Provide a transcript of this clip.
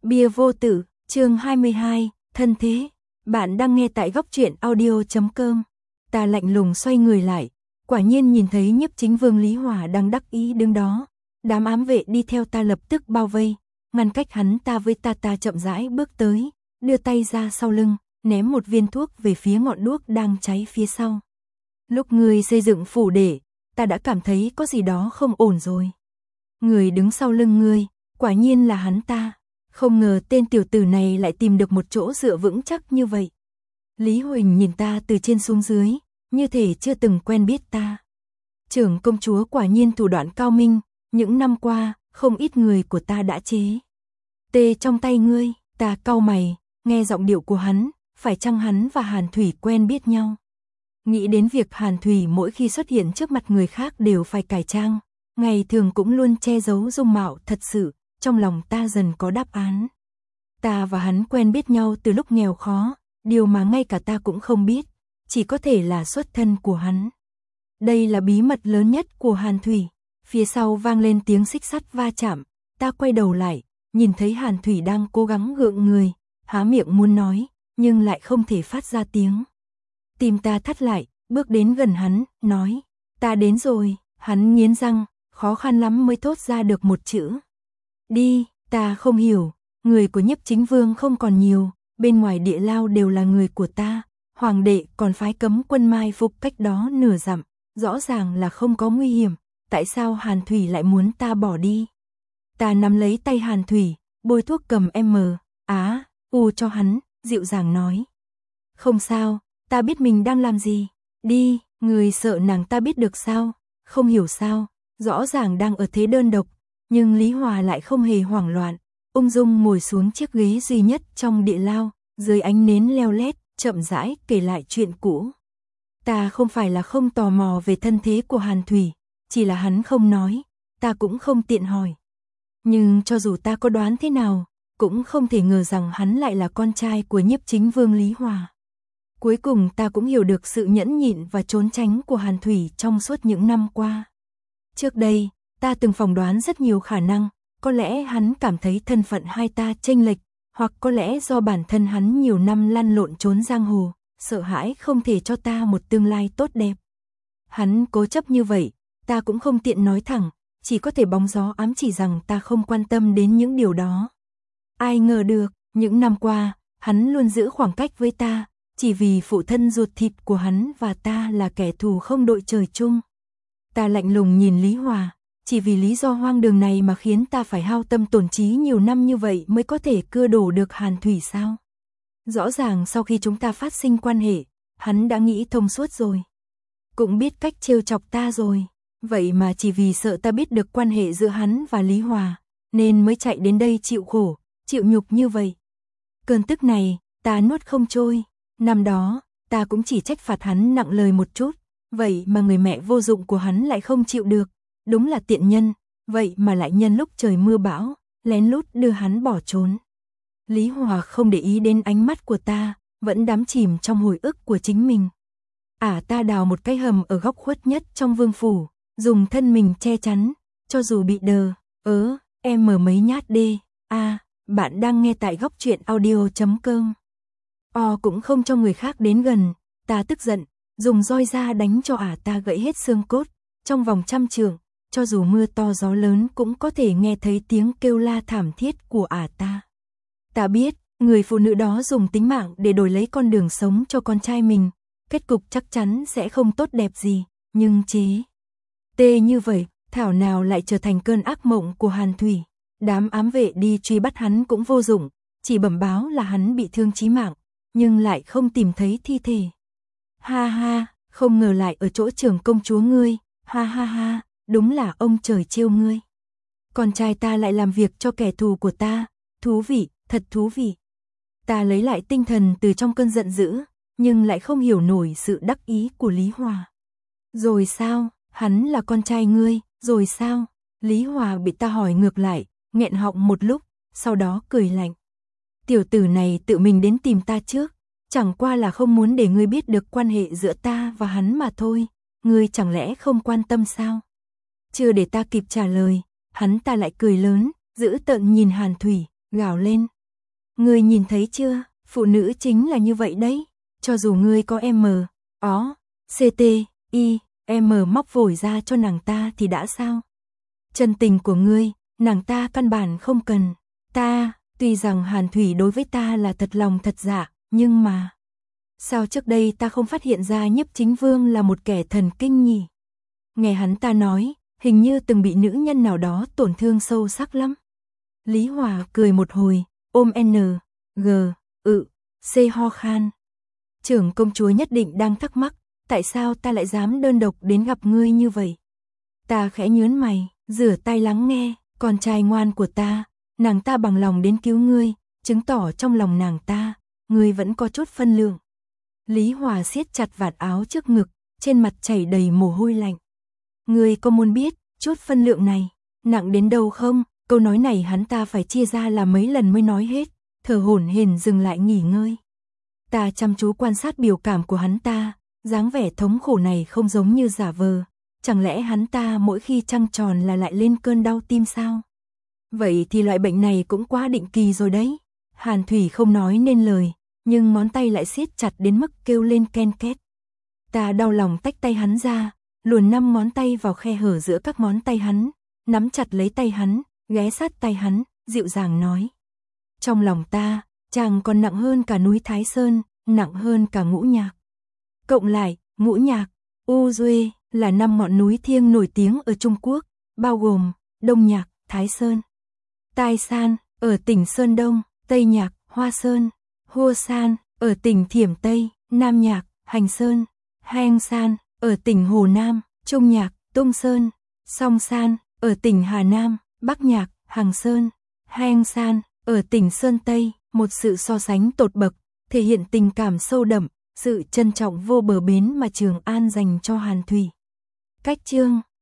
Bia vô tử, chương 22, thân thế. Bạn đang nghe tại góc truyện audio.com. Ta lạnh lùng xoay người lại, quả nhiên nhìn thấy Nhiếp Chính Vương Lý Hòa đang đắc ý đứng đó. Đám ám vệ đi theo ta lập tức bao vây, ngăn cách hắn ta với ta chậm rãi bước tới, đưa tay ra sau lưng, ném một viên thuốc về phía ngọn đuốc đang cháy phía sau. Lúc người xây dựng phủ để, ta đã cảm thấy có gì đó không ổn rồi. Người đứng sau lưng ngươi, quả nhiên là hắn ta. Không ngờ tên tiểu tử này lại tìm được một chỗ dựa vững chắc như vậy. Lý Huỳnh nhìn ta từ trên xuống dưới, như thể chưa từng quen biết ta. Trưởng công chúa quả nhiên thủ đoạn cao minh, những năm qua, không ít người của ta đã chế. Tê trong tay ngươi, ta cau mày, nghe giọng điệu của hắn, phải chăng hắn và Hàn Thủy quen biết nhau. Nghĩ đến việc Hàn Thủy mỗi khi xuất hiện trước mặt người khác đều phải cải trang, ngày thường cũng luôn che giấu dung mạo thật sự. Trong lòng ta dần có đáp án. Ta và hắn quen biết nhau từ lúc nghèo khó, điều mà ngay cả ta cũng không biết, chỉ có thể là xuất thân của hắn. Đây là bí mật lớn nhất của Hàn Thủy. Phía sau vang lên tiếng xích sắt va chạm, ta quay đầu lại, nhìn thấy Hàn Thủy đang cố gắng gượng người, há miệng muốn nói, nhưng lại không thể phát ra tiếng. Tim ta thắt lại, bước đến gần hắn, nói, ta đến rồi. Hắn nghiến răng, khó khăn lắm mới thốt ra được một chữ. Đi, ta không hiểu, người của Nhiếp Chính Vương không còn nhiều, bên ngoài địa lao đều là người của ta, hoàng đệ còn phái cấm quân mai phục cách đó nửa dặm, rõ ràng là không có nguy hiểm, tại sao Hàn Thủy lại muốn ta bỏ đi? Ta nắm lấy tay Hàn Thủy, bôi thuốc cầm U cho hắn, dịu dàng nói. Không sao, ta biết mình đang làm gì, đi, người sợ nàng ta biết được sao, không hiểu sao, rõ ràng đang ở thế đơn độc. Nhưng Lý Hòa lại không hề hoảng loạn, ung dung ngồi xuống chiếc ghế duy nhất trong địa lao, dưới ánh nến leo lét, chậm rãi kể lại chuyện cũ. Ta không phải là không tò mò về thân thế của Hàn Thủy, chỉ là hắn không nói, ta cũng không tiện hỏi. Nhưng cho dù ta có đoán thế nào, cũng không thể ngờ rằng hắn lại là con trai của Nhiếp Chính Vương Lý Hòa. Cuối cùng ta cũng hiểu được sự nhẫn nhịn và trốn tránh của Hàn Thủy trong suốt những năm qua. Trước đây, ta từng phỏng đoán rất nhiều khả năng, có lẽ hắn cảm thấy thân phận hai ta chênh lệch, hoặc có lẽ do bản thân hắn nhiều năm lăn lộn trốn giang hồ, sợ hãi không thể cho ta một tương lai tốt đẹp. Hắn cố chấp như vậy, ta cũng không tiện nói thẳng, chỉ có thể bóng gió ám chỉ rằng ta không quan tâm đến những điều đó. Ai ngờ được, những năm qua, hắn luôn giữ khoảng cách với ta, chỉ vì phụ thân ruột thịt của hắn và ta là kẻ thù không đội trời chung. Ta lạnh lùng nhìn Lý Hòa. Chỉ vì lý do hoang đường này mà khiến ta phải hao tâm tổn trí nhiều năm như vậy mới có thể cưa đổ được Hàn Thủy sao? Rõ ràng sau khi chúng ta phát sinh quan hệ, hắn đã nghĩ thông suốt rồi. Cũng biết cách trêu chọc ta rồi. Vậy mà chỉ vì sợ ta biết được quan hệ giữa hắn và Lý Hòa, nên mới chạy đến đây chịu khổ, chịu nhục như vậy. Cơn tức này, ta nuốt không trôi. Năm đó, ta cũng chỉ trách phạt hắn nặng lời một chút. Vậy mà người mẹ vô dụng của hắn lại không chịu được. Đúng là tiện nhân, vậy mà lại nhân lúc trời mưa bão, lén lút đưa hắn bỏ trốn. Lý Hòa không để ý đến ánh mắt của ta, vẫn đắm chìm trong hồi ức của chính mình. Ta đào một cái hầm ở góc khuất nhất trong vương phủ, dùng thân mình che chắn, cho dù bị đờ, em mở mấy nhát đê. Bạn đang nghe tại góc truyện audio.com. Cũng không cho người khác đến gần, ta tức giận, dùng roi ra đánh cho ta gãy hết xương cốt, trong vòng 100 trượng. Cho dù mưa to gió lớn cũng có thể nghe thấy tiếng kêu la thảm thiết của ta. Ta biết, người phụ nữ đó dùng tính mạng để đổi lấy con đường sống cho con trai mình. Kết cục chắc chắn sẽ không tốt đẹp gì, nhưng tê như vậy, thảo nào lại trở thành cơn ác mộng của Hàn Thủy. Đám ám vệ đi truy bắt hắn cũng vô dụng, chỉ bẩm báo là hắn bị thương chí mạng, nhưng lại không tìm thấy thi thể. Ha ha, không ngờ lại ở chỗ trưởng công chúa ngươi, ha ha ha. Đúng là ông trời trêu ngươi. Con trai ta lại làm việc cho kẻ thù của ta, thú vị, thật thú vị. Ta lấy lại tinh thần từ trong cơn giận dữ, nhưng lại không hiểu nổi sự đắc ý của Lý Hòa. Rồi sao, hắn là con trai ngươi, rồi sao? Lý Hòa bị ta hỏi ngược lại, nghẹn họng một lúc, sau đó cười lạnh. Tiểu tử này tự mình đến tìm ta trước, chẳng qua là không muốn để ngươi biết được quan hệ giữa ta và hắn mà thôi, ngươi chẳng lẽ không quan tâm sao? Chưa để ta kịp trả lời, hắn ta lại cười lớn, dữ tợn nhìn Hàn Thủy, gào lên, Ngươi nhìn thấy chưa, phụ nữ chính là như vậy đấy, cho dù ngươi có móc vội ra cho nàng ta thì đã sao? Chân tình của ngươi, nàng ta căn bản không cần. Tuy rằng Hàn Thủy đối với ta là thật lòng thật dạ, nhưng mà sao trước đây ta không phát hiện ra Nhiếp Chính Vương là một kẻ thần kinh nhỉ? Nghe hắn ta nói, hình như từng bị nữ nhân nào đó tổn thương sâu sắc lắm. Lý Hòa cười một hồi, ôm ho khan. Trưởng công chúa nhất định đang thắc mắc, tại sao ta lại dám đơn độc đến gặp ngươi như vậy? Ta khẽ nhướng mày, rửa tay lắng nghe, con trai ngoan của ta, nàng ta bằng lòng đến cứu ngươi, chứng tỏ trong lòng nàng ta, ngươi vẫn có chút phân lượng. Lý Hòa siết chặt vạt áo trước ngực, trên mặt chảy đầy mồ hôi lạnh. Ngươi có muốn biết, chút phân lượng này, nặng đến đâu không? Câu nói này hắn ta phải chia ra là mấy lần mới nói hết, thở hổn hển dừng lại nghỉ ngơi. Ta chăm chú quan sát biểu cảm của hắn ta, dáng vẻ thống khổ này không giống như giả vờ, chẳng lẽ hắn ta mỗi khi trăng tròn là lại lên cơn đau tim sao? Vậy thì loại bệnh này cũng quá định kỳ rồi đấy. Hàn Thủy không nói nên lời, nhưng ngón tay lại siết chặt đến mức kêu lên ken két. Ta đau lòng tách tay hắn ra, luồn 5 ngón tay vào khe hở giữa các ngón tay hắn, nắm chặt lấy tay hắn, ghé sát tay hắn, dịu dàng nói. Trong lòng ta, chàng còn nặng hơn cả núi Thái Sơn, nặng hơn cả Ngũ Nhạc. Cộng lại, Ngũ Nhạc, U Duê là 5 ngọn núi thiêng nổi tiếng ở Trung Quốc, bao gồm Đông Nhạc, Thái Sơn, Tai San ở tỉnh Sơn Đông, Tây Nhạc, Hoa Sơn, Hua San ở tỉnh Thiểm Tây, Nam Nhạc, Hành Sơn, Hang San ở tỉnh Hồ Nam, Trung Nhạc, Tung Sơn, Song San ở tỉnh Hà Nam, Bắc Nhạc, Hằng Sơn, Hang San ở tỉnh Sơn Tây. Một sự so sánh tột bậc, thể hiện tình cảm sâu đậm, sự trân trọng vô bờ bến mà Trường An dành cho Hàn Thủy. Cách chương